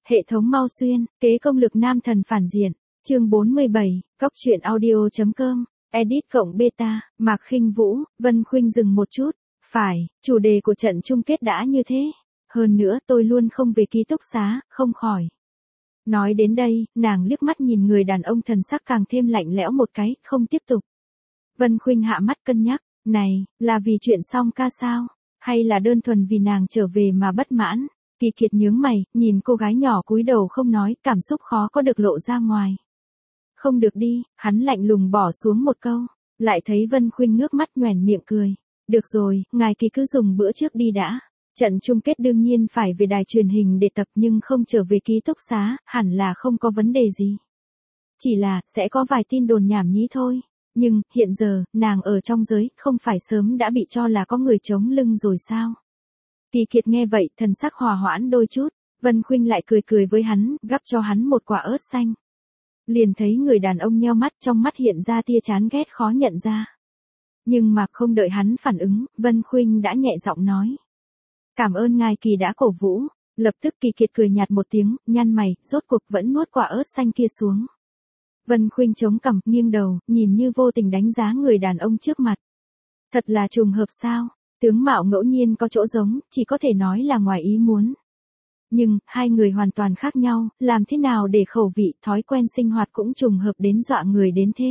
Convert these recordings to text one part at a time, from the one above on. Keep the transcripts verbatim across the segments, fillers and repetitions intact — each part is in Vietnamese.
Hệ thống Mau Xuyên, kế công lực nam thần phản diện, chương bốn mươi bảy, cóc truyện audio chấm com, edit cộng beta, Mạc Khinh Vũ, Vân Khuynh dừng một chút, phải, chủ đề của trận chung kết đã như thế. Hơn nữa tôi luôn không về ký túc xá, không khỏi. Nói đến đây, nàng liếc mắt nhìn người đàn ông thần sắc càng thêm lạnh lẽo một cái, không tiếp tục. Vân Khuynh hạ mắt cân nhắc, này, là vì chuyện Song Ca sao? Hay là đơn thuần vì nàng trở về mà bất mãn? Kỳ Kiệt nhướng mày, nhìn cô gái nhỏ cúi đầu không nói, cảm xúc khó có được lộ ra ngoài. Không được đi, hắn lạnh lùng bỏ xuống một câu, lại thấy Vân Khuynh ngước mắt nhoẻn miệng cười. Được rồi, ngài Kỳ cứ dùng bữa trước đi đã. Trận chung kết đương nhiên phải về đài truyền hình để tập nhưng không trở về ký túc xá, hẳn là không có vấn đề gì. Chỉ là, sẽ có vài tin đồn nhảm nhí thôi. Nhưng, hiện giờ, nàng ở trong giới, không phải sớm đã bị cho là có người chống lưng rồi sao? Kỳ Kiệt nghe vậy, thần sắc hòa hoãn đôi chút, Vân Khuynh lại cười cười với hắn, gắp cho hắn một quả ớt xanh. Liền thấy người đàn ông nheo mắt, trong mắt hiện ra tia chán ghét khó nhận ra. Nhưng mà không đợi hắn phản ứng, Vân Khuynh đã nhẹ giọng nói. Cảm ơn ngài Kỳ đã cổ vũ. Lập tức Kỳ Kiệt cười nhạt một tiếng, nhăn mày, rốt cuộc vẫn nuốt quả ớt xanh kia xuống. Vân Khuynh chống cằm, nghiêng đầu, nhìn như vô tình đánh giá người đàn ông trước mặt. Thật là trùng hợp sao, tướng mạo ngẫu nhiên có chỗ giống, chỉ có thể nói là ngoài ý muốn. Nhưng, hai người hoàn toàn khác nhau, làm thế nào để khẩu vị, thói quen sinh hoạt cũng trùng hợp đến dọa người đến thế.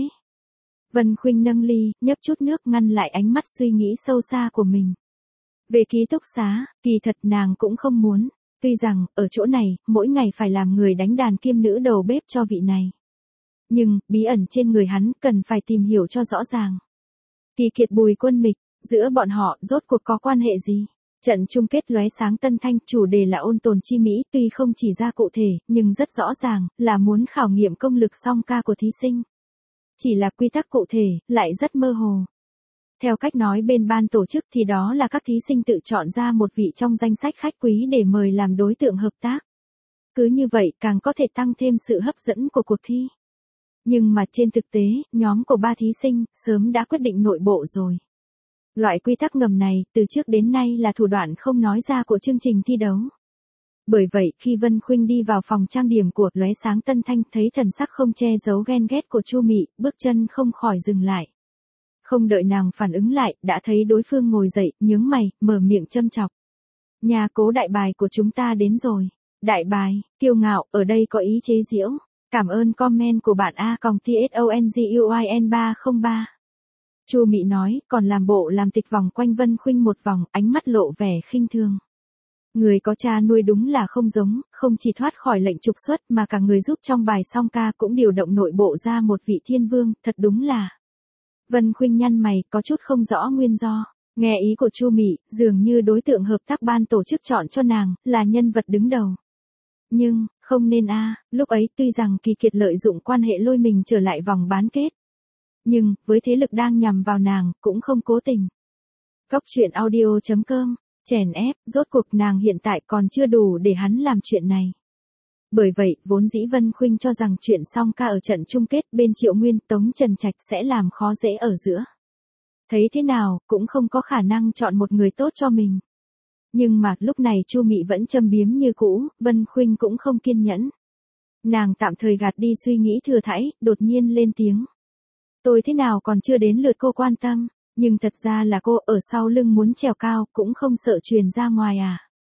Vân Khuynh nâng ly, nhấp chút nước ngăn lại ánh mắt suy nghĩ sâu xa của mình. Về ký túc xá, kỳ thật nàng cũng không muốn, tuy rằng, ở chỗ này, mỗi ngày phải làm người đánh đàn kiêm nữ đầu bếp cho vị này. Nhưng, bí ẩn trên người hắn cần phải tìm hiểu cho rõ ràng. Kỳ Kiệt Bùi Quân Mịch, giữa bọn họ rốt cuộc có quan hệ gì? Trận chung kết lóe sáng tân thanh, chủ đề là ôn tồn chi mỹ, tuy không chỉ ra cụ thể, nhưng rất rõ ràng, là muốn khảo nghiệm công lực Song Ca của thí sinh. Chỉ là quy tắc cụ thể, lại rất mơ hồ. Theo cách nói bên ban tổ chức thì đó là các thí sinh tự chọn ra một vị trong danh sách khách quý để mời làm đối tượng hợp tác. Cứ như vậy càng có thể tăng thêm sự hấp dẫn của cuộc thi. Nhưng mà trên thực tế, nhóm của ba thí sinh, sớm đã quyết định nội bộ rồi. Loại quy tắc ngầm này, từ trước đến nay là thủ đoạn không nói ra của chương trình thi đấu. Bởi vậy, khi Vân Khuynh đi vào phòng trang điểm của lóe sáng tân thanh, thấy thần sắc không che giấu ghen ghét của Chu Mị, bước chân không khỏi dừng lại. Không đợi nàng phản ứng lại, đã thấy đối phương ngồi dậy, nhướng mày, mở miệng châm chọc. Nhà Cố đại bài của chúng ta đến rồi. Đại bài, kiêu ngạo, ở đây có ý chế giễu. Cảm ơn comment của bạn A còng T S O N G U I N ba không ba. Chu Mị nói, còn làm bộ làm tịch vòng quanh Vân Khuynh một vòng, ánh mắt lộ vẻ khinh thường. Người có cha nuôi đúng là không giống, không chỉ thoát khỏi lệnh trục xuất mà cả người giúp trong bài Song Ca cũng điều động nội bộ ra một vị thiên vương, thật đúng là. Vân Khuynh nhăn mày, có chút không rõ nguyên do. Nghe ý của Chu Mị, dường như đối tượng hợp tác ban tổ chức chọn cho nàng, là nhân vật đứng đầu. Nhưng, không nên a, à, lúc ấy tuy rằng Kỳ Kiệt lợi dụng quan hệ lôi mình trở lại vòng bán kết. Nhưng, với thế lực đang nhằm vào nàng, cũng không cố tình. Cóc truyện audio chấm com, chèn ép, rốt cuộc nàng hiện tại còn chưa đủ để hắn làm chuyện này. Bởi vậy, vốn dĩ Vân Khuynh cho rằng chuyện Song Ca ở trận chung kết bên Triệu Nguyên Tống Trần Trạch sẽ làm khó dễ ở giữa. Thấy thế nào, cũng không có khả năng chọn một người tốt cho mình. Nhưng mà, lúc này Chu Mị vẫn châm biếm như cũ, Vân Khuynh cũng không kiên nhẫn. Nàng tạm thời gạt đi suy nghĩ thừa thãi, đột nhiên lên tiếng. Tôi thế nào còn chưa đến lượt cô quan tâm, nhưng thật ra là cô ở sau lưng muốn trèo cao, cũng không sợ truyền ra ngoài à.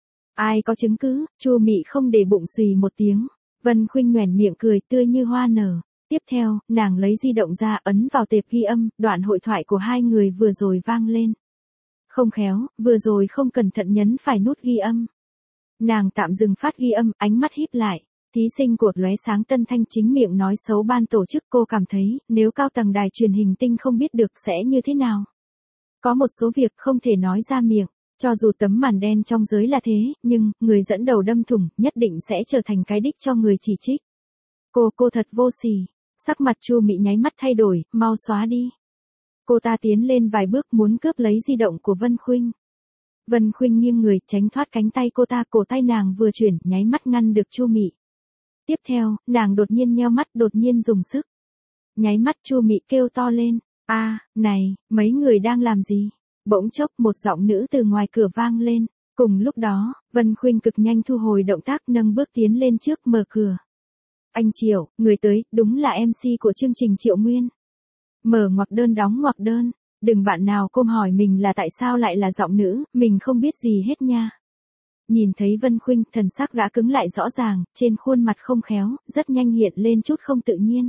Ai có chứng cứ? Chu Mị không để bụng xùy một tiếng. Vân Khuynh nhoẻn miệng cười tươi như hoa nở. Tiếp theo, nàng lấy di động ra ấn vào tệp ghi âm, đoạn hội thoại của hai người vừa rồi vang lên. Không khéo, vừa rồi không cẩn thận nhấn phải nút ghi âm. Nàng tạm dừng phát ghi âm, ánh mắt híp lại. Thí sinh của lóe sáng tân thanh chính miệng nói xấu ban tổ chức, cô cảm thấy, nếu cao tầng đài truyền hình tinh không biết được sẽ như thế nào. Có một số việc không thể nói ra miệng. Cho dù tấm màn đen trong giới là thế, nhưng, người dẫn đầu đâm thủng, nhất định sẽ trở thành cái đích cho người chỉ trích. Cô, cô thật vô sỉ. Sắc mặt Chu Mị nháy mắt thay đổi, mau xóa đi. Cô ta tiến lên vài bước muốn cướp lấy di động của Vân Khuynh. Vân Khuynh nghiêng người, tránh thoát cánh tay cô ta, cổ tay nàng vừa chuyển, nháy mắt ngăn được Chu Mị. Tiếp theo, nàng đột nhiên nheo mắt, đột nhiên dùng sức. Nháy mắt Chu Mị kêu to lên, a, này, mấy người đang làm gì? Bỗng chốc một giọng nữ từ ngoài cửa vang lên, Cùng lúc đó, Vân Khuynh cực nhanh thu hồi động tác nâng bước tiến lên trước mở cửa. Anh Triệu, người tới, đúng là em xê của chương trình Triệu Nguyên. Mở ngoặc đơn đóng ngoặc đơn, đừng bạn nào cô hỏi mình là tại sao lại là giọng nữ, mình không biết gì hết nha. Nhìn thấy Vân Khuynh, thần sắc gã cứng lại rõ ràng, trên khuôn mặt không khéo, rất nhanh hiện lên chút không tự nhiên.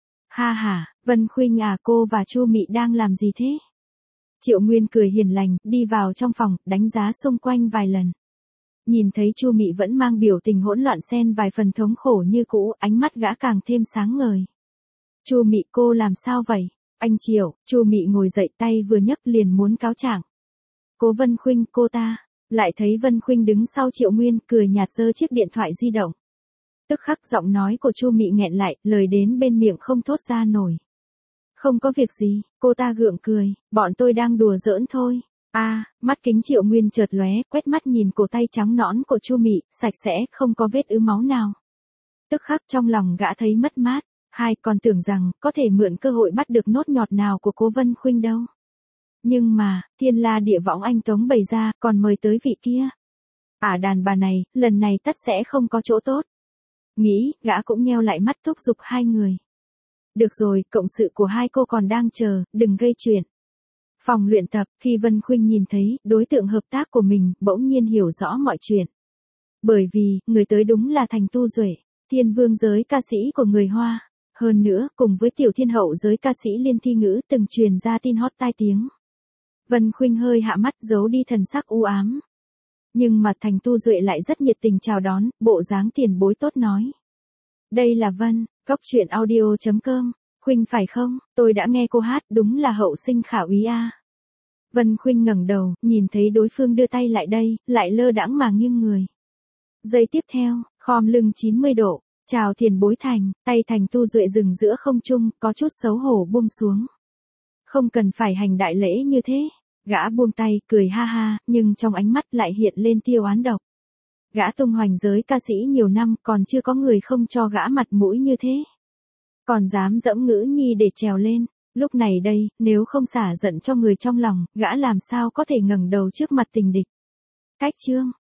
Ha ha, Vân Khuynh à, cô và Chu Mị đang làm gì thế? Triệu Nguyên cười hiền lành, đi vào trong phòng, đánh giá xung quanh vài lần. Nhìn thấy Chu Mị vẫn mang biểu tình hỗn loạn xen vài phần thống khổ như cũ, ánh mắt gã càng thêm sáng ngời. Chu Mị, cô làm sao vậy? Anh Triệu, Chu Mị ngồi dậy, tay vừa nhấc liền muốn cáo trạng. Cô Vân Khuynh, cô ta, lại thấy Vân Khuynh đứng sau Triệu Nguyên, cười nhạt giơ chiếc điện thoại di động. Tức khắc giọng nói của Chu Mị nghẹn lại, lời đến bên miệng không thốt ra nổi. Không có việc gì, cô ta gượng cười, bọn tôi đang đùa giỡn thôi. A, à, mắt kính Triệu Nguyên chợt lóe, quét mắt nhìn cổ tay trắng nõn của Chu Mị, sạch sẽ, không có vết ứ máu nào. Tức khắc trong lòng gã thấy mất mát, hai còn tưởng rằng có thể mượn cơ hội bắt được nốt nhọt nào của cô Vân Khuynh đâu. Nhưng mà, thiên la địa võng anh Tống bày ra, còn mời tới vị kia. À, đàn bà này, lần này tất sẽ không có chỗ tốt. Nghĩ, gã cũng nheo lại mắt thúc giục hai người. Được rồi, cộng sự của hai cô còn đang chờ, đừng gây chuyện. Phòng luyện tập, khi Vân Khuynh nhìn thấy đối tượng hợp tác của mình, bỗng nhiên hiểu rõ mọi chuyện. Bởi vì, người tới đúng là Thành Tu Duệ, thiên vương giới ca sĩ của người Hoa. Hơn nữa, cùng với tiểu thiên hậu giới ca sĩ Liên Thi Ngữ từng truyền ra tin hot tai tiếng. Vân Khuynh hơi hạ mắt giấu đi thần sắc u ám. Nhưng mà Thành Tu Duệ lại rất nhiệt tình chào đón, bộ dáng tiền bối tốt nói. Đây là Vân, góc truyện audio chấm com, Khuynh phải không, tôi đã nghe cô hát, đúng là hậu sinh khả úy a. Vân Khuynh ngẩng đầu, nhìn thấy đối phương đưa tay lại đây, lại lơ đãng mà nghiêng người. Giây tiếp theo, khom lưng chín mươi độ, chào tiền bối Thành, tay Thành Tu Duệ dừng giữa không trung, có chút xấu hổ buông xuống. Không cần phải hành đại lễ như thế. Gã buông tay, cười ha ha, nhưng trong ánh mắt lại hiện lên tia oán độc. Gã tung hoành giới ca sĩ nhiều năm, còn chưa có người không cho gã mặt mũi như thế. Còn dám dẫm ngữ nhi để trèo lên, lúc này đây, nếu không xả giận cho người trong lòng, gã làm sao có thể ngẩng đầu trước mặt tình địch. Cách chương.